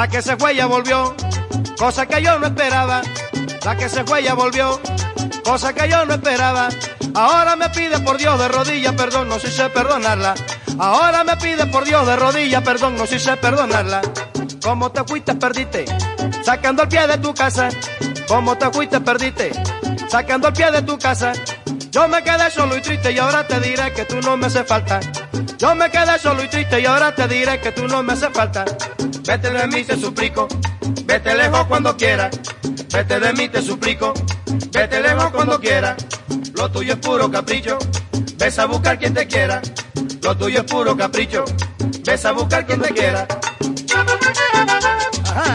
La que se fue ya volvió, cosa que yo no esperaba. La que se fue ya volvió, cosa que yo no esperaba. Ahora me pide por Dios de rodillas perdón, no sé perdonarla. Ahora me pide por Dios de rodillas perdón, no sé perdonarla. Como te fuiste perdiste, sacando el pie de tu casa. Como te fuiste perdiste, sacando el pie de tu casa. Yo me quedé solo y triste y ahora te diré que tú no me hace falta. Yo me quedé solo y triste y ahora te diré que tú no me hace falta. Vete de mí te suplico, vete lejos cuando quieras. Vete de mí te suplico, vete lejos cuando quieras. Lo tuyo es puro capricho, ves a buscar quien te quiera. Lo tuyo es puro capricho, ves a buscar quien te quiera. Ajá.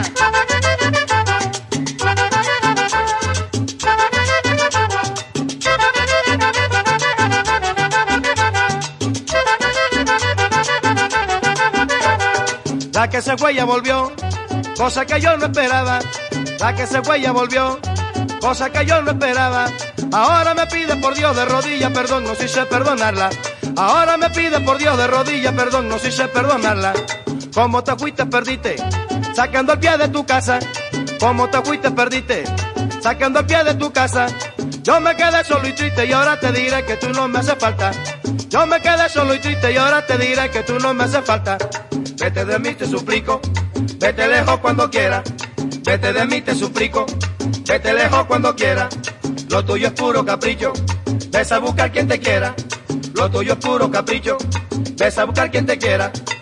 La que se fue ya volvió, cosa que yo no esperaba. La que se fue ya volvió, cosa que yo no esperaba. Ahora me pide por Dios de rodillas perdón, no sé perdonarla. Ahora me pide por Dios de rodillas perdón, no sé perdonarla. Como te fuiste perdiste, sacando el pie de tu casa. Como te fuiste perdiste, sacando el pie de tu casa. Yo me quedé solo y triste y ahora te diré que tú no me hace falta. Yo me quedé solo y triste y ahora te diré que tú no me hace falta. Vete de mí te suplico, vete lejos cuando quieras. Vete de mí te suplico, vete lejos cuando quieras. Lo tuyo es puro capricho, ves a buscar quien te quiera. Lo tuyo es puro capricho, ves a buscar quien te quiera.